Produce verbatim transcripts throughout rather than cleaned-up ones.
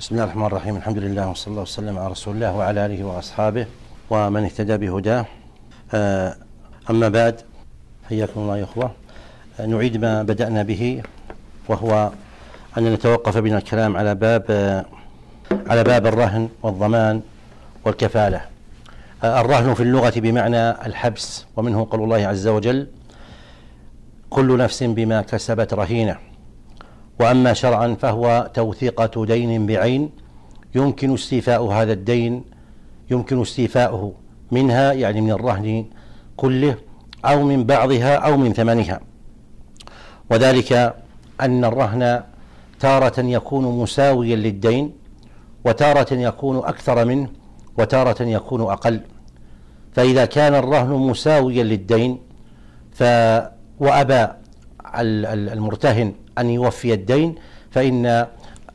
بسم الله الرحمن الرحيم. الحمد لله وصلى الله وسلم على رسول الله وعلى آله وأصحابه ومن اهتدى بهداه. أما بعد، حياكم الله يا أخوة. نعيد ما بدأنا به، وهو أن نتوقف بنا الكلام على باب على باب الرهن والضمان والكفالة. الرهن في اللغة بمعنى الحبس، ومنه قول الله عز وجل: كل نفس بما كسبت رهينة. وأما شرعا فهو توثيقة دين بعين يمكن استيفاء هذا الدين يمكن استيفاؤه منها، يعني من الرهن كله أو من بعضها أو من ثمنها. وذلك أن الرهن تارة يكون مساويا للدين، وتارة يكون أكثر منه، وتارة يكون أقل. فإذا كان الرهن مساويا للدين ف وأبى المرتهن أن يوفي الدين فإن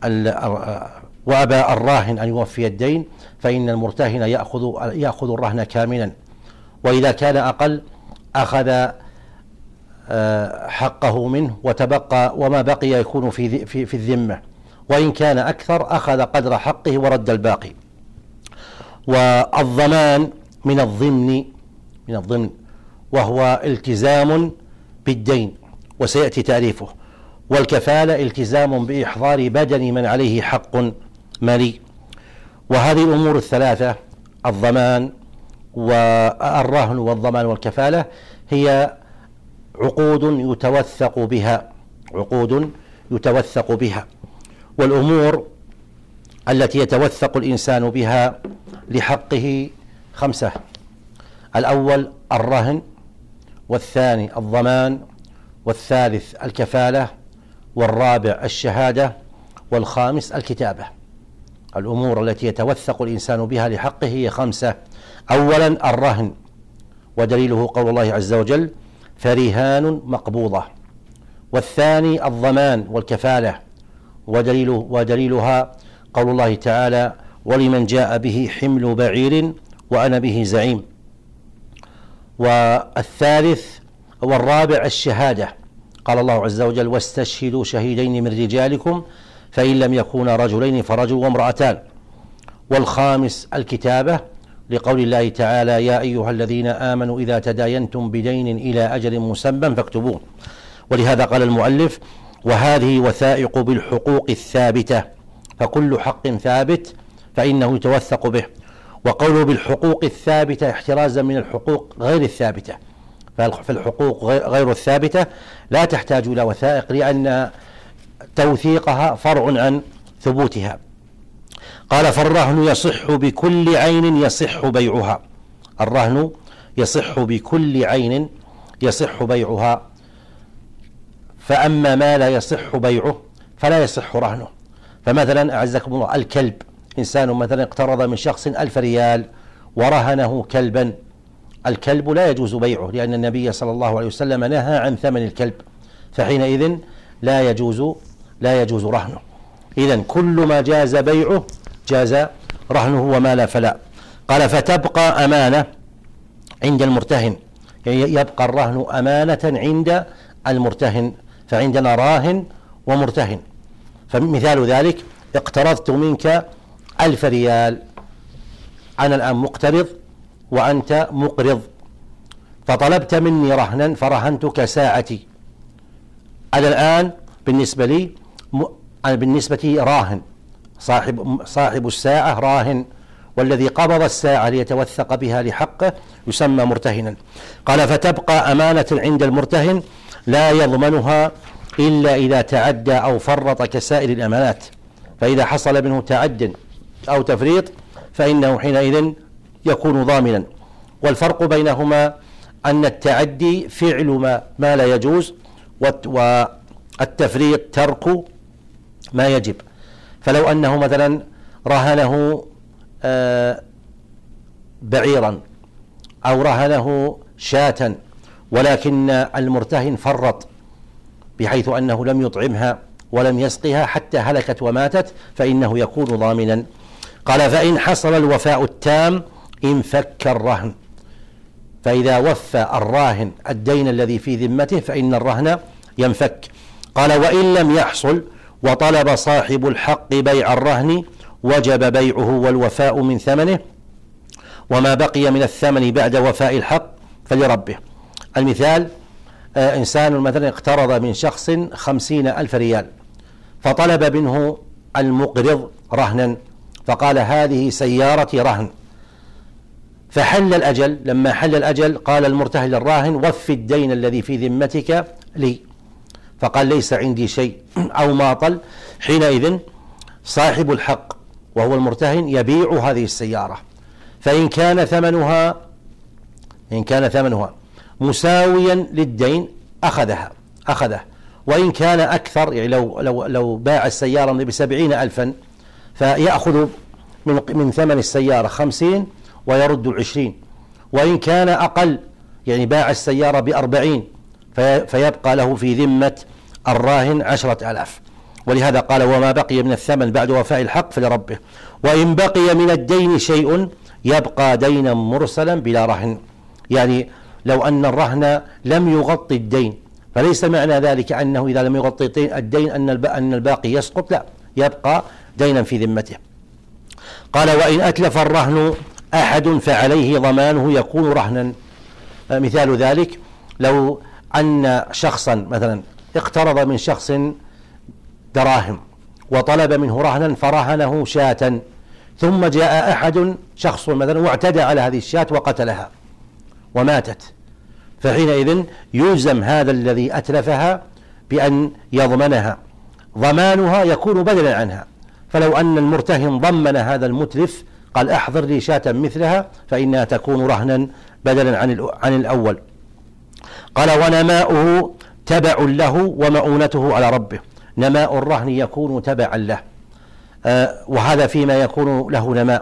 وأبى الراهن أن يوفي الدين فإن المرتهن يأخذ يأخذ الرهن كاملا. وإذا كان أقل أخذ حقه منه وتبقى وما بقي يكون في في في الذمة، وإن كان أكثر أخذ قدر حقه ورد الباقي. والضمان من الضمن من الضمن وهو التزام بالدين، وسيأتي تعريفه. والكفالة التزام بإحضار بدن من عليه حق مالي. وهذه الأمور الثلاثة، الضمان والرهن والضمان والكفالة، هي عقود يتوثق بها عقود يتوثق بها والأمور التي يتوثق الإنسان بها لحقه خمسة: الأول الرهن، والثاني الضمان، والثالث الكفالة، والرابع الشهادة، والخامس الكتابة. الأمور التي يتوثق الإنسان بها لحقه هي خمسة. أولا الرهن، ودليله قول الله عز وجل: فرهان مقبوضة. والثاني الضمان والكفالة، ودليله ودليلها قول الله تعالى: ولمن جاء به حمل بعير وأنا به زعيم. والثالث والرابع الشهادة، قال الله عز وجل: واستشهدوا شهيدين من رجالكم فإن لم يكونا رجلين فرجل وامرأتان. والخامس الكتابة، لقول الله تعالى: يا أيها الذين آمنوا إذا تداينتم بدين إلى أجل مسمى فاكتبوه. ولهذا قال المؤلف: وهذه وثائق بالحقوق الثابتة، فكل حق ثابت فإنه يتوثق به. وقوله بالحقوق الثابتة احترازا من الحقوق غير الثابتة، فالحقوق غير الثابتة لا تحتاج إلى وثائق، لأن توثيقها فرع عن ثبوتها. قال: فالرهن يصح بكل عين يصح بيعها. الرهن يصح بكل عين يصح بيعها. فأما ما لا يصح بيعه فلا يصح رهنه. فمثلا أعزكم الله، الكلب، إنسان مثلا اقترض من شخص ألف ريال ورهنه كلبا. الكلب لا يجوز بيعه، لأن النبي صلى الله عليه وسلم نهى عن ثمن الكلب، فحينئذ لا يجوز لا يجوز رهنه. إذن كل ما جاز بيعه جاز رهنه، وما لا فلا. قال: فتبقى أمانة عند المرتهن، يعني يبقى الرهن أمانة عند المرتهن. فعندنا راهن ومرتهن. فمثال ذلك: اقترضت منك ألف ريال، أنا الآن مقترض وأنت مقرض، فطلبت مني رهنا فرهنتك ساعتي. أنا الآن بالنسبة لي أنا بالنسبة لي راهن، صاحب صاحب الساعة راهن، والذي قبض الساعة ليتوثق بها لحقه يسمى مرتهنا. قال: فتبقى أمانة عند المرتهن لا يضمنها إلا إذا تعدى أو فرط كسائر الأمانات. فإذا حصل منه تعد أو تفريط فإنه حينئذ يكون ضامنا. والفرق بينهما أن التعدي فعل ما, ما لا يجوز، والتفريط ترك ما يجب. فلو أنه مثلا رهنه بعيرا أو رهنه شاة، ولكن المرتهن فرط بحيث أنه لم يطعمها ولم يسقها حتى هلكت وماتت، فإنه يكون ضامنا. قال: فإن حصل الوفاء التام انفك الرهن. فإذا وفى الراهن الدين الذي في ذمته فإن الرهن ينفك. قال: وإن لم يحصل وطلب صاحب الحق بيع الرهن وجب بيعه والوفاء من ثمنه، وما بقي من الثمن بعد وفاء الحق فلربه. المثال: آه إنسان مثلا اقترض من شخص خمسين ألف ريال، فطلب منه المقرض رهنا، فقال هذه سيارتي رهن، فحل الأجل. لما حل الأجل قال المرتهن للراهن: وف الدين الذي في ذمتك لي، فقال ليس عندي شيء أو ماطل. حينئذ صاحب الحق وهو المرتهن يبيع هذه السيارة، فإن كان ثمنها إن كان ثمنها مساويا للدين أخذها أخذه وإن كان أكثر، يعني لو لو لو باع السيارة بسبعين ألفا فيأخذ من من ثمن السيارة خمسين ويرد العشرين، وإن كان أقل يعني باع السيارة بأربعين فيبقى له في ذمة الراهن عشرة آلاف. ولهذا قال: وما بقي من الثمن بعد وفاء الحق فلربه. وإن بقي من الدين شيء يبقى دينا مرسلا بلا رهن، يعني لو أن الرهن لم يغطي الدين، فليس معنى ذلك أنه إذا لم يغطي الدين أن الباقي يسقط، لا، يبقى دينا في ذمته. قال: وإن أتلف الرهن أحد فعليه ضمانه يكون رهنا. مثال ذلك: لو أن شخصا مثلا اقترض من شخص دراهم وطلب منه رهنا فرهنه شاة، ثم جاء أحد شخص مثلا واعتدى على هذه الشاة وقتلها وماتت، فحينئذ يلزم هذا الذي أتلفها بأن يضمنها، ضمانها يكون بدلا عنها. فلو أن المرتهن ضمن هذا المتلف قال: أحضر لي شاة مثلها، فإنها تكون رهنا بدلا عن عن الأول. قال: ونماؤه تبع له ومؤونته على ربه. نماء الرهن يكون تبعا له، آه وهذا فيما يكون له نماء.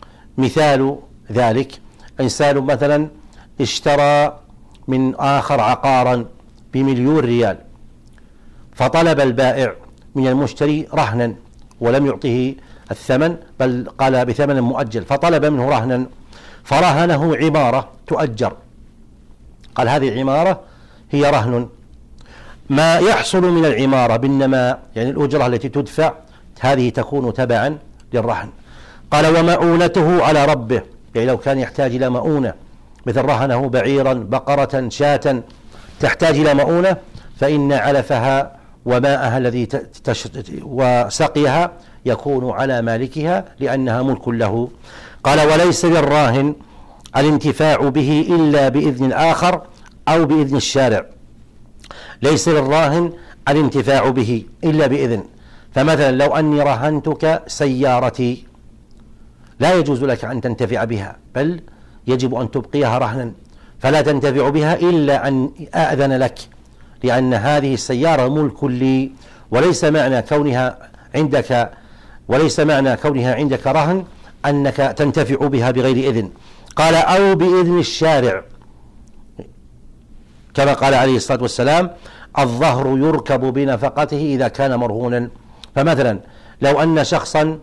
مثال ذلك: إنسان مثلا اشترى من آخر عقارا بمليون ريال، فطلب البائع من المشتري رهنا ولم يعطه الثمن، بل قال بثمن مؤجل، فطلب منه رهنا فرهنه عمارة تؤجر، قال: هذه عمارة هي رهن. ما يحصل من العمارة بالنماء يعني الأجرة التي تدفع هذه تكون تبعا للرهن. قال: ومؤونته على ربه، يعني لو كان يحتاج إلى مؤونة مثل رهنه بعيرا بقرة شاة تحتاج إلى مؤونة، فإن علفها وماءها الذي وسقيها يكون على مالكها لأنها ملك له. قال: وليس للراهن الانتفاع به إلا بإذن الآخر أو بإذن الشارع. ليس للراهن الانتفاع به إلا بإذن. فمثلا لو أني رهنتك سيارتي لا يجوز لك أن تنتفع بها، بل يجب أن تبقيها رهنا، فلا تنتفع بها إلا أن أأذن لك، لأن هذه السيارة ملك لي، وليس معنى كونها عندك وليس معنى كونها عندك رهن أنك تنتفع بها بغير إذن. قال: أو بإذن الشارع، كما قال عليه الصلاة والسلام: الظهر يركب بنفقته إذا كان مرهونا. فمثلا لو أن شخصا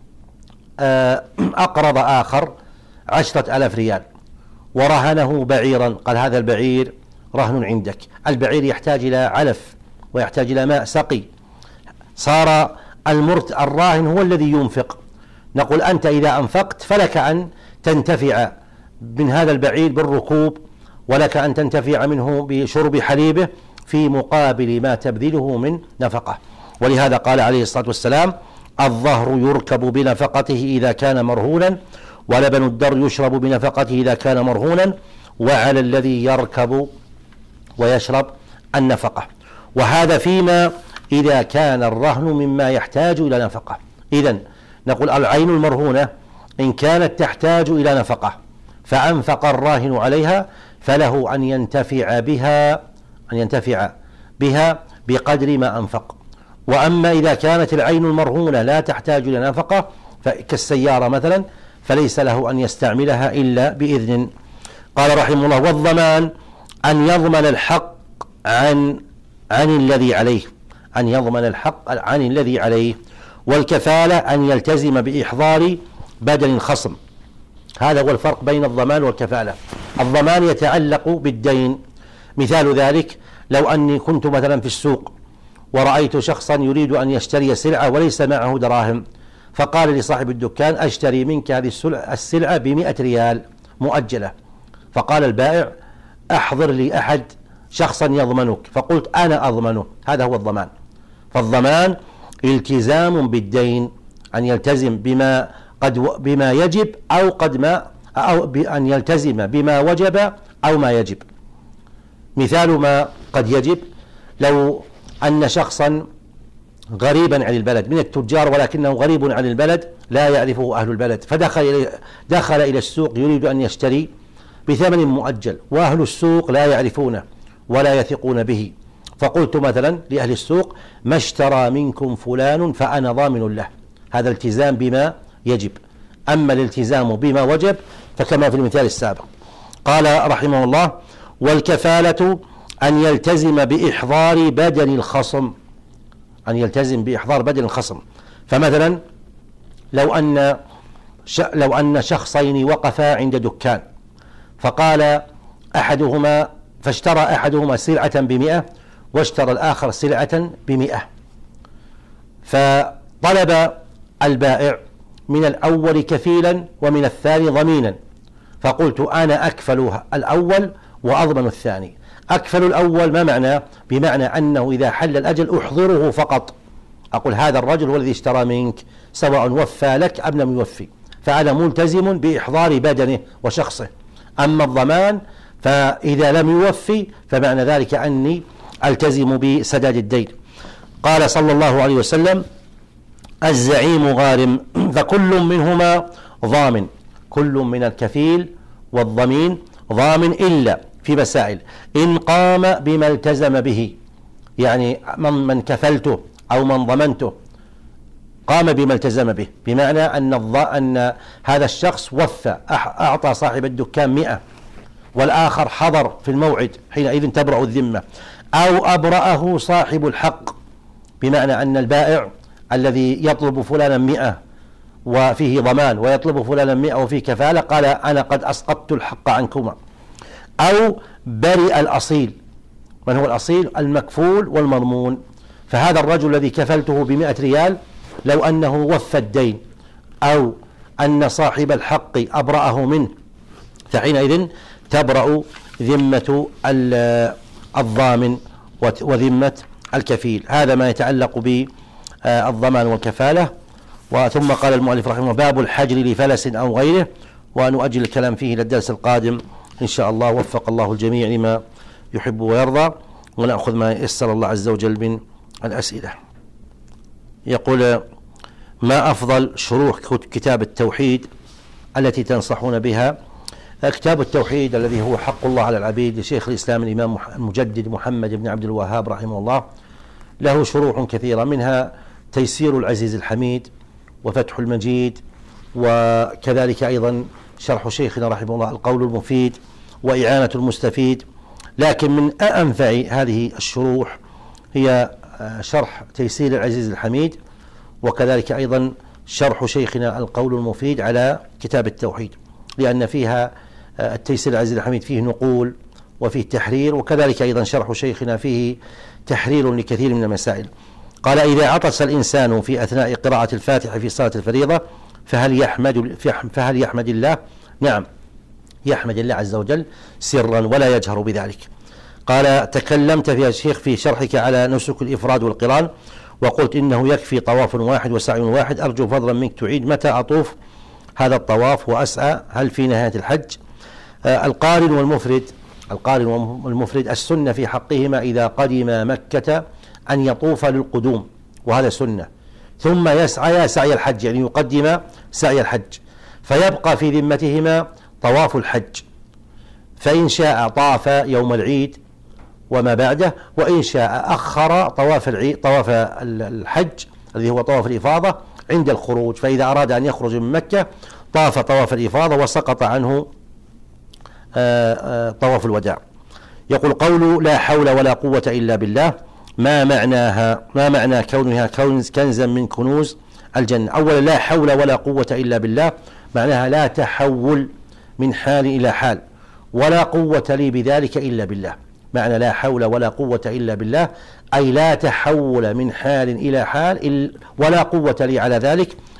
أقرض آخر عشرة ألاف ريال ورهنه بعيرا، قال: هذا البعير رهن عندك. البعير يحتاج إلى علف ويحتاج إلى ماء سقي، صار المرت الراهن هو الذي ينفق. نقول: أنت إذا أنفقت فلك أن تنتفع من هذا البعير بالركوب، ولك أن تنتفع منه بشرب حليبه في مقابل ما تبذله من نفقة. ولهذا قال عليه الصلاة والسلام: الظهر يركب بنفقته إذا كان مرهونا، ولبن الدر يشرب بنفقته إذا كان مرهونا، وعلى الذي يركب ويشرب النفقة. وهذا فيما إذا كان الرهن مما يحتاج إلى نفقة. إذن نقول: العين المرهونة إن كانت تحتاج إلى نفقة فأنفق الراهن عليها فله أن ينتفع بها أن ينتفع بها بقدر ما أنفق. وأما إذا كانت العين المرهونة لا تحتاج إلى نفقة كالسيارة مثلا فليس له أن يستعملها إلا بإذن. قال رحمه الله: والضمان أن يضمن الحق عن عن الذي عليه أن يضمن الحق عن الذي عليه والكفالة أن يلتزم بإحضار بدل الخصم. هذا هو الفرق بين الضمان والكفالة. الضمان يتعلق بالدين. مثال ذلك: لو أني كنت مثلا في السوق ورأيت شخصا يريد أن يشتري سلعة وليس معه دراهم، فقال لصاحب الدكان أشتري منك هذه السلعة بمئة ريال مؤجلة. فقال البائع أحضر لي أحد شخصا يضمنك، فقلت أنا أضمنه. هذا هو الضمان. فالضمان التزام بالدين، أن يلتزم بما قد بما يجب أو قد ما أو أن يلتزم بما وجب أو ما يجب. مثال ما قد يجب: لو أن شخصا غريبا عن البلد من التجار ولكنه غريب عن البلد لا يعرفه أهل البلد، فدخل إلى دخل إلى السوق يريد أن يشتري بثمن مؤجل، وأهل السوق لا يعرفونه ولا يثقون به، فقلت مثلا لأهل السوق: ما اشترى منكم فلان فأنا ضامن له. هذا التزام بما يجب. أما الالتزام بما وجب فكما في المثال السابق. قال رحمه الله: والكفالة أن يلتزم بإحضار بدن الخصم، أن يلتزم بإحضار بدن الخصم. فمثلا لو أن لو أن شخصين وقفا عند دكان، فقال أحدهما فاشترى أحدهما سلعة بمئة واشترى الآخر سلعة بمئة، فطلب البائع من الأول كفيلا ومن الثاني ضمينا، فقلت أنا أكفل الأول وأضمن الثاني. أكفل الأول ما معنى؟ بمعنى أنه إذا حل الأجل أحضره فقط، أقول هذا الرجل هو الذي اشترى منك سواء وفى لك أم لم يوفي، فأنا ملتزم بإحضار بدنه وشخصه. أما الضمان فإذا لم يوفي فمعنى ذلك أني ألتزم بسداد الدين. قال صلى الله عليه وسلم: الزعيم غارم، فكل منهما ضامن. كل من الكفيل والضمين ضامن إلا في مسائل: إن قام بما التزم به، يعني من, من كفلته أو من ضمنته قام بما التزم به، بمعنى أن, أن هذا الشخص وفى، أعطى صاحب الدكان مئة والآخر حضر في الموعد، حينئذ تبرأ الذمة. أو أبرأه صاحب الحق، بمعنى أن البائع الذي يطلب فلانا مئة وفيه ضمان ويطلب فلانا مئة وفيه كفالة قال أنا قد أسقطت الحق عنكما. أو برئ الأصيل. من هو الأصيل؟ المكفول والمضمون. فهذا الرجل الذي كفلته بمئة ريال لو أنه وفى الدين أو أن صاحب الحق أبرأه منه، فحينئذ تبرأ ذمة الضامن وذمة الكفيل. هذا ما يتعلق بالضمان والكفالة. وثم قال المؤلف رحمه الله: باب الحجر لفلس أو غيره، ونؤجل الكلام فيه للدرس القادم إن شاء الله. وفق الله الجميع لما يحب ويرضى، ونأخذ ما يسر الله عز وجل من الأسئلة. يقول: ما أفضل شروح كتاب التوحيد التي تنصحون بها؟ كتاب التوحيد الذي هو حق الله على العبيد لشيخ الإسلام الإمام المجدد محمد بن عبد الوهاب رحمه الله، له شروح كثيرة، منها تيسير العزيز الحميد وفتح المجيد، وكذلك أيضا شرح شيخنا رحمه الله القول المفيد وإعانة المستفيد. لكن من أنفع هذه الشروح هي شرح تيسير العزيز الحميد، وكذلك أيضا شرح شيخنا القول المفيد على كتاب التوحيد، لأن فيها التيسير العزيز الحميد فيه نقول وفيه تحرير، وكذلك أيضا شرح شيخنا فيه تحرير لكثير من المسائل. قال: إذا عطس الإنسان في أثناء قراءة الفاتحة في صلاة الفريضة فهل يحمد فهل يحمد الله؟ نعم، يحمد الله عز وجل سرا ولا يجهر بذلك. قال: تكلمت في الشيخ في شرحك على نسك الإفراد والقران، وقلت إنه يكفي طواف واحد وسعي واحد، أرجو فضلا منك تعيد متى أطوف هذا الطواف وأسعى؟ هل في نهاية الحج؟ آه القارن والمفرد القارن والمفرد السنة في حقهما إذا قدم مكة أن يطوف للقدوم، وهذا سنة، ثم يسعى سعي الحج، يعني يقدم سعي الحج، فيبقى في ذمتهما طواف الحج، فإن شاء طاف يوم العيد وما بعده، وإن شاء أخر طواف العيد طواف الحج الذي هو طواف الإفاضة عند الخروج، فإذا أراد أن يخرج من مكة طاف طواف الإفاضة وسقط عنه طواف الوداع. يقول: قول لا حول ولا قوة إلا بالله، ما معناها؟ ما معنى كونها كنزا من كنوز الجنة؟ أولا، لا حول ولا قوة إلا بالله معناها لا تحول من حال إلى حال، ولا قوة لي بذلك إلا بالله. معنى لا حول ولا قوة إلا بالله أي لا تحول من حال إلى حال ولا قوة لي على ذلك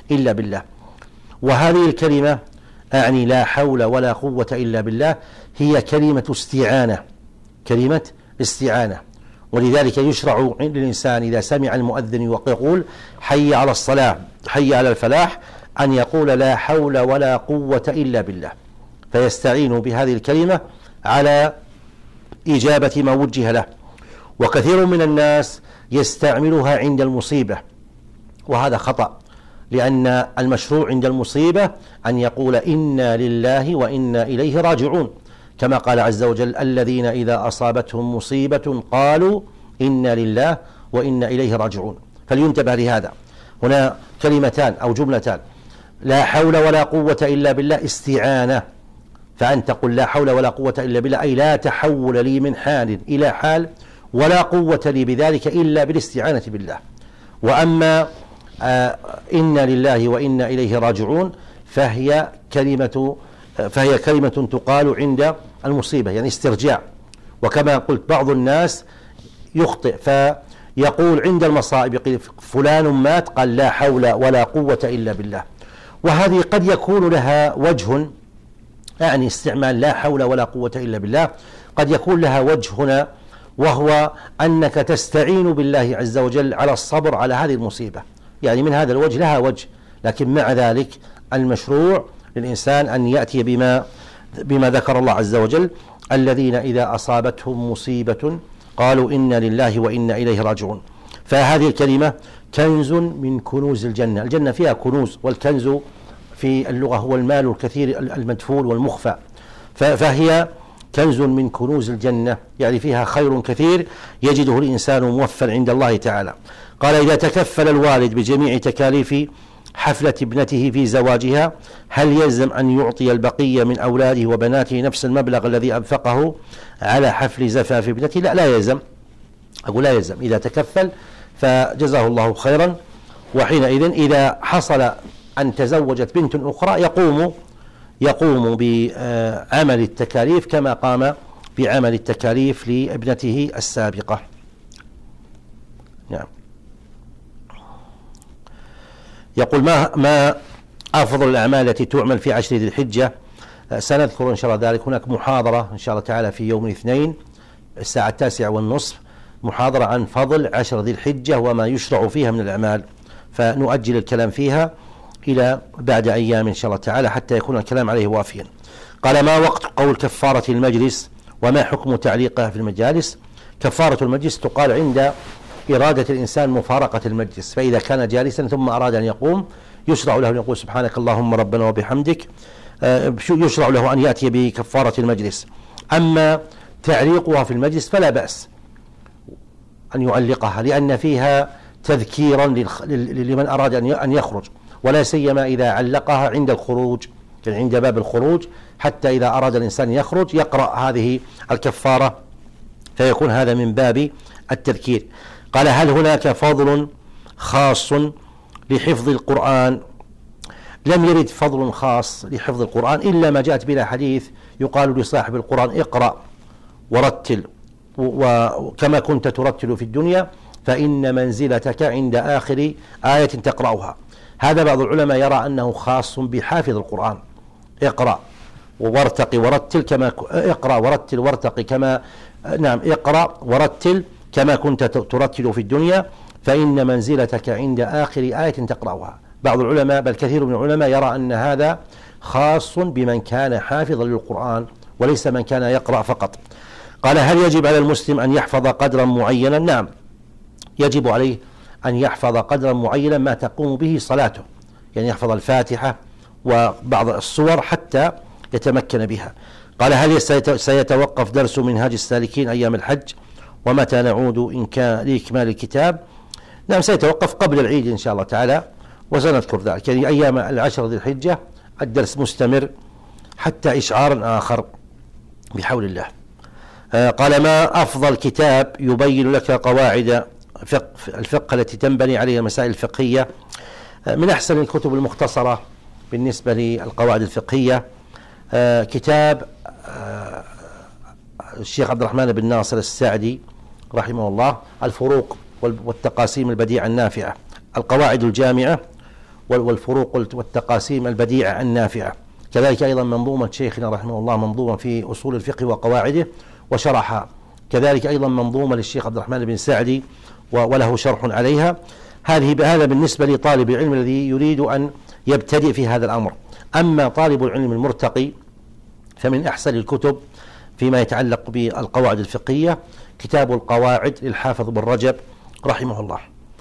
إلا بالله. وهذه الكلمة أعني لا حول ولا قوة إلا بالله هي كلمة استعانة، كلمة استعانة. ولذلك يشرع عند الإنسان إذا سمع المؤذن يقول حي على الصلاة حي على الفلاح أن يقول لا حول ولا قوة إلا بالله، فيستعين بهذه الكلمة على إجابة ما وجه له. وكثير من الناس يستعملها عند المصيبة، وهذا خطأ، لأن المشروع عند المصيبة أن يقول إنا لله وإنا إليه راجعون، كما قال عز وجل الذين إذا أصابتهم مصيبة قالوا إنا لله وإنا إليه راجعون. فلينتبه لهذا. هنا كلمتان أو جملتان، لا حول ولا قوة إلا بالله استعانة، فأن تقول لا حول ولا قوة إلا بالله أي لا تحول لي من حال إلى حال ولا قوة لي بذلك إلا بالاستعانة بالله. وأما آه إنا لله وإنا إليه راجعون فهي كلمة فهي كلمة تقال عند المصيبة، يعني استرجاع. وكما قلت بعض الناس يخطئ فيقول عند المصائب فلان مات قال لا حول ولا قوة إلا بالله، وهذه قد يكون لها وجه، يعني استعمال لا حول ولا قوة إلا بالله قد يكون لها وجه هنا، وهو أنك تستعين بالله عز وجل على الصبر على هذه المصيبة، يعني من هذا الوجه لها وجه. لكن مع ذلك المشروع للإنسان أن يأتي بما بما ذكر الله عز وجل الذين إذا أصابتهم مصيبة قالوا إنا لله وإنا إليه راجعون. فهذه الكلمة كنز من كنوز الجنة. الجنة فيها كنوز، والكنز في اللغة هو المال الكثير المدفون والمخفى، فهي كنز من كنوز الجنة، يعني فيها خير كثير يجده الإنسان موفى عند الله تعالى. قال إذا تكفل الوالد بجميع تكاليف حفلة ابنته في زواجها هل يلزم أن يعطي البقية من أولاده وبناته نفس المبلغ الذي أنفقه على حفل زفاف ابنته؟ لا لا يلزم، أقول لا يلزم. إذا تكفل فجزاه الله خيرا، وحينئذ إذا حصل أن تزوجت بنت أخرى يقوم يقوم بعمل التكاليف كما قام بعمل التكاليف لابنته السابقة. نعم. يقول ما ما أفضل الأعمال التي تعمل في عشر ذي الحجة؟ سنذكر إن شاء الله ذلك. هناك محاضرة إن شاء الله تعالى في يوم الاثنين الساعة التاسعة والنصف، محاضرة عن فضل عشر ذي الحجة وما يشرع فيها من الأعمال، فنؤجل الكلام فيها إلى بعد أيام إن شاء الله تعالى حتى يكون الكلام عليه وافيا. قال ما وقت قول كفارة المجلس وما حكم تعليقها في المجالس؟ كفارة المجلس تقال عند إرادة الإنسان مفارقة المجلس، فإذا كان جالسا ثم أراد أن يقوم يشرع له أن يقول سبحانك اللهم ربنا وبحمدك، يشرع له أن يأتي بكفارة المجلس. أما تعليقها في المجلس فلا بأس أن يعلقها، لأن فيها تذكيرا لمن أراد أن يخرج، ولا سيما إذا علقها عند الخروج، يعني عند باب الخروج، حتى إذا أراد الإنسان يخرج يقرأ هذه الكفارة، فيكون هذا من باب التذكير. قال هل هناك فضل خاص لحفظ القرآن؟ لم يرد فضل خاص لحفظ القرآن إلا ما جاءت بلا حديث يقال لصاحب القرآن اقرأ ورتل وكما كنت ترتل في الدنيا فإن منزلتك عند آخر آية تقرأها. هذا بعض العلماء يرى أنه خاص بحافظ القرآن، اقرأ وارتقي ورتل كما اقرأ ورتل وارتقي كما نعم اقرأ ورتل كما كنت ترتل في الدنيا فإن منزلتك عند آخر آية تقرأها. بعض العلماء بل كثير من العلماء يرى أن هذا خاص بمن كان حافظا للقرآن وليس من كان يقرأ فقط. قال هل يجب على المسلم أن يحفظ قدرا معينا؟ نعم، يجب عليه أن يحفظ قدرا معينا ما تقوم به صلاته، يعني يحفظ الفاتحة وبعض الصور حتى يتمكن بها. قال هل سيتوقف درس منهاج السالكين أيام الحج؟ ومتى نعود إن كان لإكمال الكتاب؟ نعم، سيتوقف قبل العيد إن شاء الله تعالى وسنذكر ذلك، يعني أيام العشر ذي الحجة الدرس مستمر حتى إشعار آخر بحول الله. آه قال ما أفضل كتاب يبين لك قواعد فقه الفقه التي تنبني عليها المسائل الفقهية؟ آه من أحسن الكتب المختصرة بالنسبة للقواعد الفقهية آه كتاب آه الشيخ عبد الرحمن بن ناصر السعدي رحمه الله، الفروق والتقاسيم البديعة النافعة، القواعد الجامعة، والفروق والتقاسيم البديعة النافعة. كذلك أيضا منظومة شيخنا رحمه الله منظومة في أصول الفقه وقواعده وشرحها، كذلك أيضا منظومة للشيخ عبد الرحمن بن سعدي وله شرح عليها. هذه هذا بالنسبة لطالب العلم الذي يريد أن يبتدئ في هذا الأمر. أما طالب العلم المرتقي فمن أحسن الكتب فيما يتعلق بالقواعد الفقهية كتاب القواعد للحافظ بن رجب رحمه الله.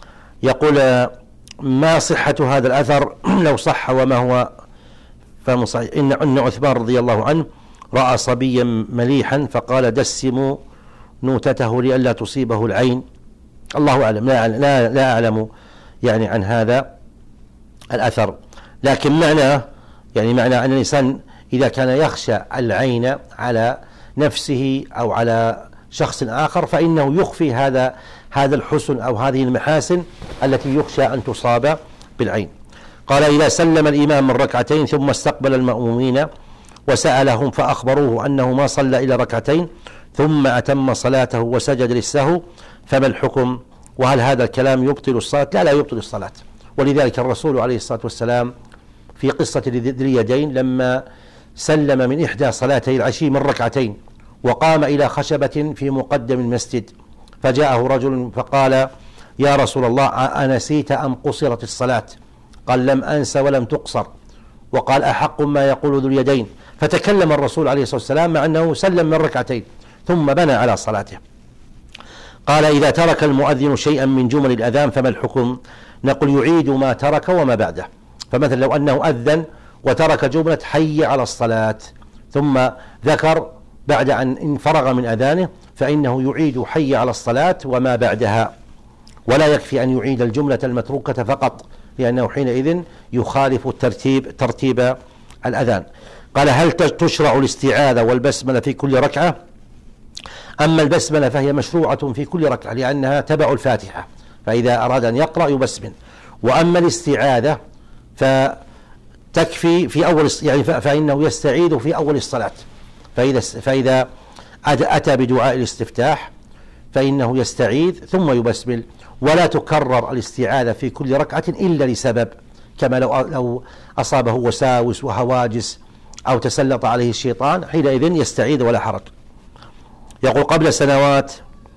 يقول: ما صحة هذا الأثر؟ لو صح وما هو فمصحيح. إن أن عثمان رضي الله عنه رأى صبيا مليحا فقال: دسموا نوتته لئلا تصيبه العين. الله أعلم، لا, لا, لا أعلم يعني عن هذا الأثر، لكن معناه يعني معنى أن الإنسان إذا كان يخشى العين على نفسه أو على شخص آخر فإنه يخفي هذا هذا الحسن أو هذه المحاسن التي يخشى أن تصاب بالعين. قال: إذا سلم الإمام من ركعتين ثم استقبل المأمومين وسألهم فأخبروه أنه ما صلى إلى ركعتين ثم أتم صلاته وسجد للسهو فما الحكم؟ وهل هذا الكلام يبطل الصلاة؟ لا لا يبطل الصلاة. ولذلك الرسول عليه الصلاة والسلام في قصة ذي اليدين لما سلم من إحدى صلاتي العشي من ركعتين وقام إلى خشبة في مقدم المسجد فجاءه رجل فقال: يا رسول الله أنسيت أم قصرت الصلاة؟ قال: لم أنس ولم تقصر. وقال: أحق ما يقول ذو اليدين. فتكلم الرسول عليه الصلاة والسلام مع أنه سلم من ركعتين ثم بنى على صلاته. قال: إذا ترك المؤذن شيئا من جمل الأذان فما الحكم؟ نقول: يعيد ما ترك وما بعده. فمثلا لو أنه أذن وترك جملة حي على الصلاة ثم ذكر بعد أن فرغ من أذانه فإنه يعيد حي على الصلاة وما بعدها، ولا يكفي أن يعيد الجملة المتروكة فقط، لأنه حينئذ يخالف الترتيب ترتيب الأذان. قال: هل تشرع الاستعاذة والبسملة في كل ركعة؟ أما البسملة فهي مشروعة في كل ركعة لأنها تبع الفاتحة، فإذا أراد أن يقرأ يبسمل. وأما الاستعاذة فتكفي في أول يعني فإنه يستعيذ في أول الصلاة، فإذا فإذا أتى بدعاء الاستفتاح فإنه يستعيذ ثم يبسمل، ولا تكرر الاستعاذة في كل ركعة إلا لسبب، كما لو لو أصابه وساوس وهواجس أو تسلط عليه الشيطان حينئذ يستعيذ ولا حرج. يقول: قبل سنوات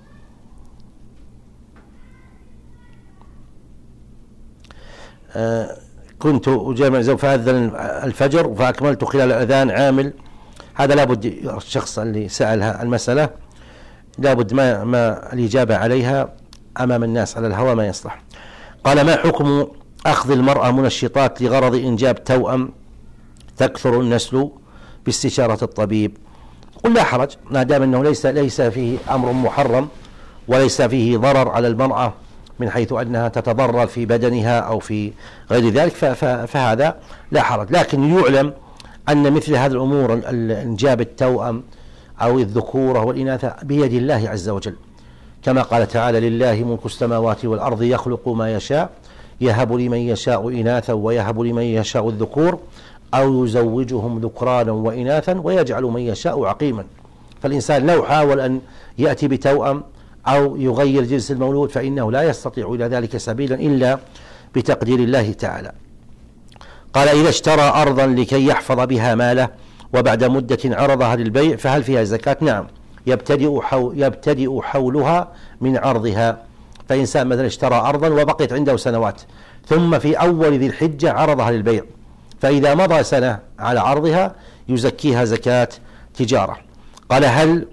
آه كنت أجامع زوج فأذن الفجر فأكملت خلال الأذان عامل. هذا لابد الشخص اللي سأل المسألة لابد ما, ما الإجابة عليها أمام الناس على الهواء ما يصلح. قال: ما حكم أخذ المرأة منشطات لغرض إنجاب توأم تكثر النسل باستشارة الطبيب؟ قل لا حرج ما دام أنه ليس ليس فيه أمر محرم وليس فيه ضرر على المرأة من حيث أنها تتضرر في بدنها أو في غير ذلك فهذا لا حرج. لكن يعلم أن مثل هذه الأمور إنجاب التوأم أو الذكورة والإناثة بيد الله عز وجل، كما قال تعالى: لله ملك السماوات والأرض يخلق ما يشاء يهب لمن يشاء إناثا ويهب لمن يشاء الذكور أو يزوجهم ذكرانا وإناثا ويجعل من يشاء عقيما. فالإنسان لو حاول أن يأتي بتوأم أو يغير جنس المولود فإنه لا يستطيع إلى ذلك سبيلا إلا بتقدير الله تعالى. قال: إذا اشترى أرضا لكي يحفظ بها ماله وبعد مدة عرضها للبيع فهل فيها زكاة؟ نعم، يبتدئ, حول يبتدئ حولها من عرضها. فإنسان مثلا اشترى أرضا وبقيت عنده سنوات ثم في أول ذي الحجة عرضها للبيع، فإذا مضى سنة على عرضها يزكيها زكاة تجارة. قال: هل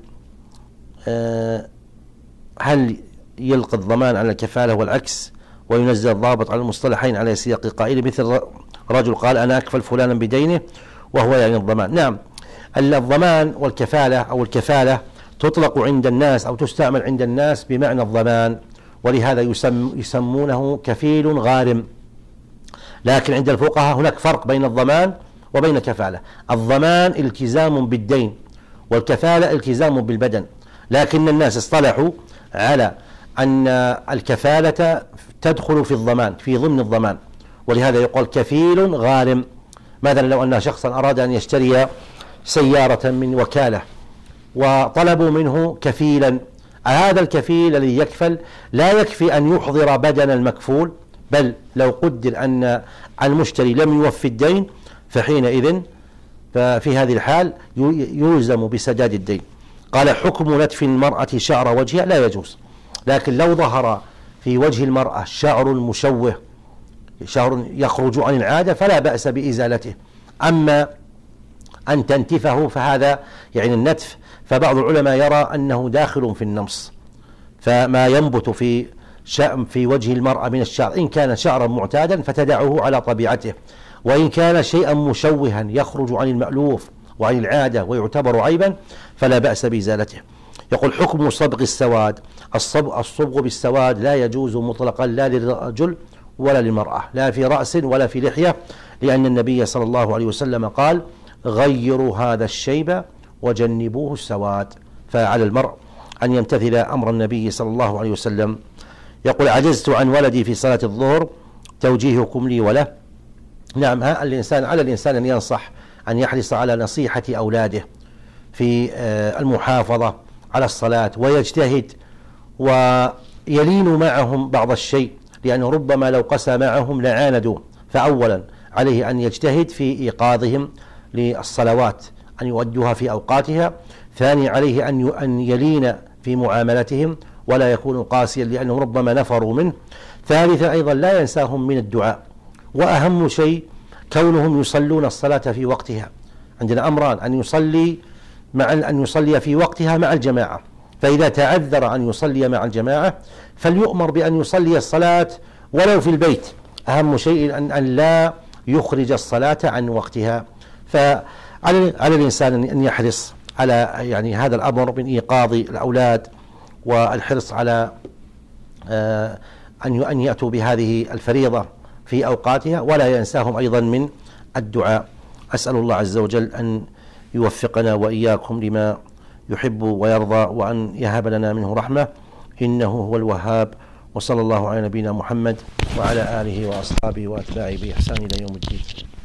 آه هل يلقى الضمان على الكفالة والعكس وينزل الضابط على المصطلحين على سياق قائل، مثل رجل قال أنا أكفل فلانا بدينه وهو يعني الضمان؟ نعم، الضمان والكفالة أو الكفالة تطلق عند الناس أو تستعمل عند الناس بمعنى الضمان، ولهذا يسم يسمونه كفيل غارم. لكن عند الفقهاء هناك فرق بين الضمان وبين الكفالة. الضمان التزام بالدين والكفالة التزام بالبدن، لكن الناس اصطلحوا على أن الكفالة تدخل في الضمان في ضمن الضمان، ولهذا يقول كفيل غارم. مثلا لو أن شخصا أراد أن يشتري سيارة من وكالة وطلبوا منه كفيلا، هذا الكفيل الذي يكفل لا يكفي أن يحضر بدن المكفول بل لو قدر أن المشتري لم يوفي الدين فحينئذ ففي هذه الحال يلزم بسداد الدين. قال حكم نتف المرأة شعر وجهها لا يجوز، لكن لو ظهر في وجه المرأة شعر مشوه، شعر يخرج عن العادة، فلا بأس بإزالته. أما أن تنتفه فهذا يعني النتف، فبعض العلماء يرى أنه داخل في النمص، فما ينبت في شأم في وجه المرأة من الشعر إن كان شعرا معتادا فتدعه على طبيعته، وإن كان شيئا مشوها يخرج عن المألوف وعن العادة ويعتبر عيبا فلا بأس بإزالته. يقول حكم صبغ السواد، الصبغ, الصبغ بالسواد لا يجوز مطلقا لا للرجل ولا للمرأة، لا في رأس ولا في لحية، لأن النبي صلى الله عليه وسلم قال غيروا هذا الشيب وجنبوه السواد. فعلى المرء أن يمتثل أمر النبي صلى الله عليه وسلم. يقول عجزت عن ولدي في صلاة الظهر توجيهكم لي وله. نعم، ها الإنسان على الإنسان أن ينصح، أن يحرص على نصيحة أولاده في المحافظة على الصلاة، ويجتهد ويلين معهم بعض الشيء، لأنه ربما لو قسى معهم لعاندوا. فأولا عليه أن يجتهد في إيقاظهم للصلوات، أن يؤدوها في أوقاتها. ثاني عليه أن يلين في معاملتهم ولا يكون قاسيا، لأنهم ربما نفروا منه. ثالثا أيضا لا ينساهم من الدعاء. وأهم شيء كونهم يصلون الصلاة في وقتها. عندنا أمران، أن يصلي مع أن يصلي في وقتها مع الجماعة، فإذا تعذر أن يصلي مع الجماعة فليؤمر بأن يصلي الصلاة ولو في البيت. أهم شيء أن, أن لا يخرج الصلاة عن وقتها. فعلى على الإنسان أن يحرص على يعني هذا الأمر من إيقاظ الأولاد، والحرص على أن أن يأتوا بهذه الفريضة في أوقاتها، ولا ينساهم أيضا من الدعاء. أسأل الله عز وجل أن يوفقنا وإياكم لما يحب ويرضى، وأن يهب لنا منه رحمة، إنه هو الوهاب. وصلى الله على نبينا محمد وعلى آله وأصحابه وأتباعه بإحسان إلى يوم الدين.